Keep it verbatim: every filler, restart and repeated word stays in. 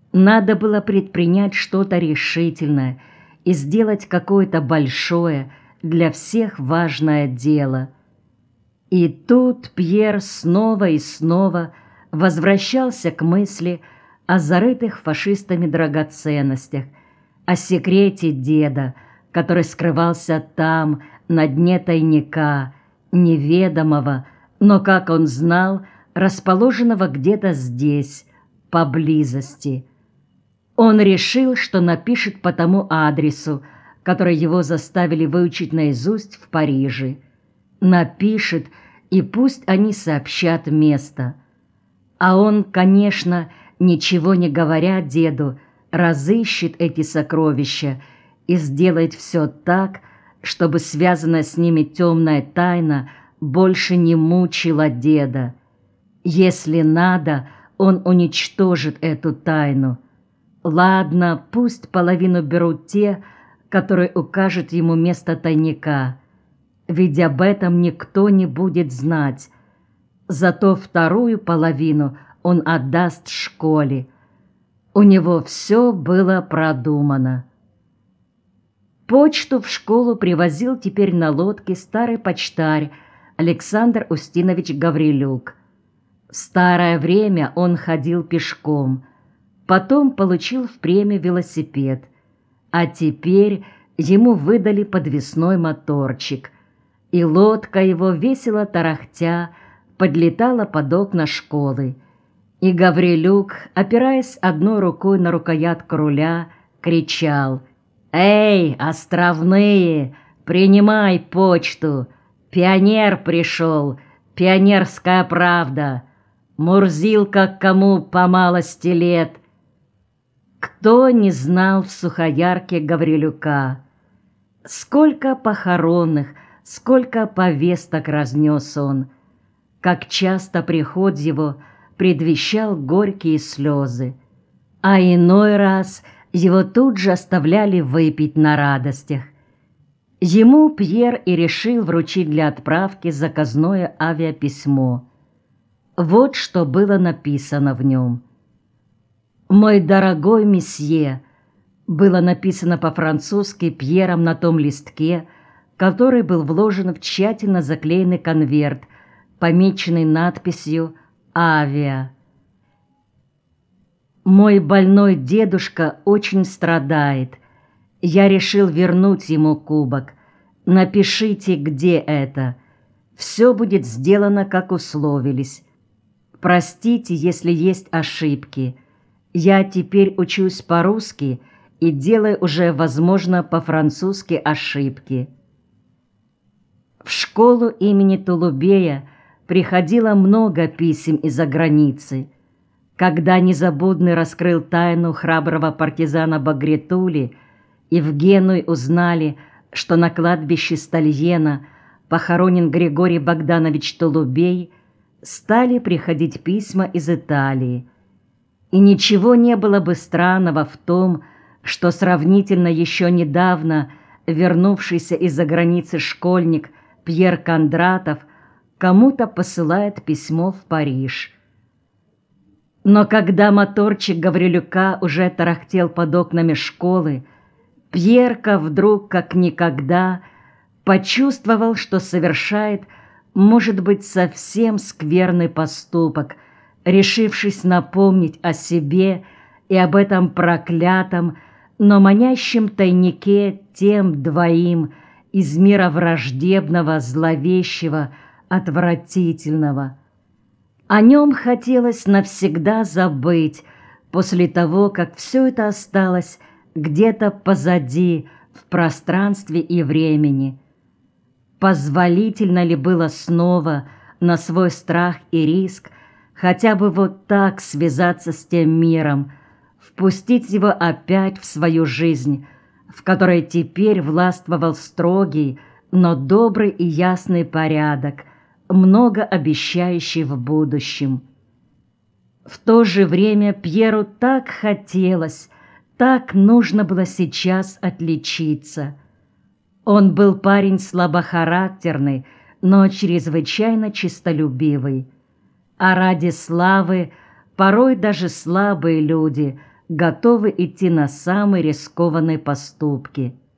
Надо было предпринять что-то решительное и сделать какое-то большое, для всех важное дело. И тут Пьер снова и снова возвращался к мысли о зарытых фашистами драгоценностях, о секрете деда, который скрывался там, на дне тайника, неведомого, но, как он знал, расположенного где-то здесь, поблизости. Он решил, что напишет по тому адресу, который его заставили выучить наизусть в Париже. Напишет, и пусть они сообщат место. А он, конечно, ничего не говоря деду, разыщет эти сокровища и сделает все так, чтобы связанная с ними темная тайна больше не мучила деда. Если надо, он уничтожит эту тайну. Ладно, пусть половину берут те, которые укажут ему место тайника, ведь об этом никто не будет знать. Зато вторую половину он отдаст школе. У него все было продумано. Почту в школу привозил теперь на лодке старый почтарь Александр Устинович Гаврилюк. В старое время он ходил пешком, потом получил в премию велосипед, а теперь ему выдали подвесной моторчик, и лодка его, весело тарахтя, подлетала под окна школы, и Гаврилюк, опираясь одной рукой на рукоятку руля, кричал: «Эй, островные, принимай почту! Пионер пришел, пионерская правда! Мурзилка кому по малости лет!» Кто не знал в Сухоярке Гаврилюка? Сколько похоронных, сколько повесток разнес он! Как часто приход его предвещал горькие слезы, а иной раз его тут же оставляли выпить на радостях. Ему Пьер и решил вручить для отправки заказное авиаписьмо. Вот что было написано в нем. «Мой дорогой месье», было написано по-французски Пьером на том листке, который был вложен в тщательно заклеенный конверт, помеченный надписью «Авиа». «Мой больной дедушка очень страдает. Я решил вернуть ему кубок. Напишите, где это. Все будет сделано, как условились. Простите, если есть ошибки. Я теперь учусь по-русски и делаю уже, возможно, по-французски ошибки». В школу имени Тулубея приходило много писем из-за границы. Когда Незабудный раскрыл тайну храброго партизана Багритули, и в Генуе узнали, что на кладбище Стальена похоронен Григорий Богданович Тулубей, стали приходить письма из Италии. И ничего не было бы странного в том, что сравнительно еще недавно вернувшийся из-за границы школьник Пьер Кондратов кому-то посылает письмо в Париж. Но когда моторчик Гаврилюка уже тарахтел под окнами школы, Пьерка вдруг, как никогда, почувствовал, что совершает, может быть, совсем скверный поступок, решившись напомнить о себе и об этом проклятом, но манящем тайнике тем двоим из мира враждебного, зловещего, отвратительного. О нем хотелось навсегда забыть после того, как все это осталось где-то позади, в пространстве и времени. Позволительно ли было снова на свой страх и риск хотя бы вот так связаться с тем миром, впустить его опять в свою жизнь, в которой теперь властвовал строгий, но добрый и ясный порядок, много обещающий в будущем. В то же время Пьеру так хотелось, так нужно было сейчас отличиться. Он был парень слабохарактерный, но чрезвычайно честолюбивый. А ради славы порой даже слабые люди готовы идти на самые рискованные поступки.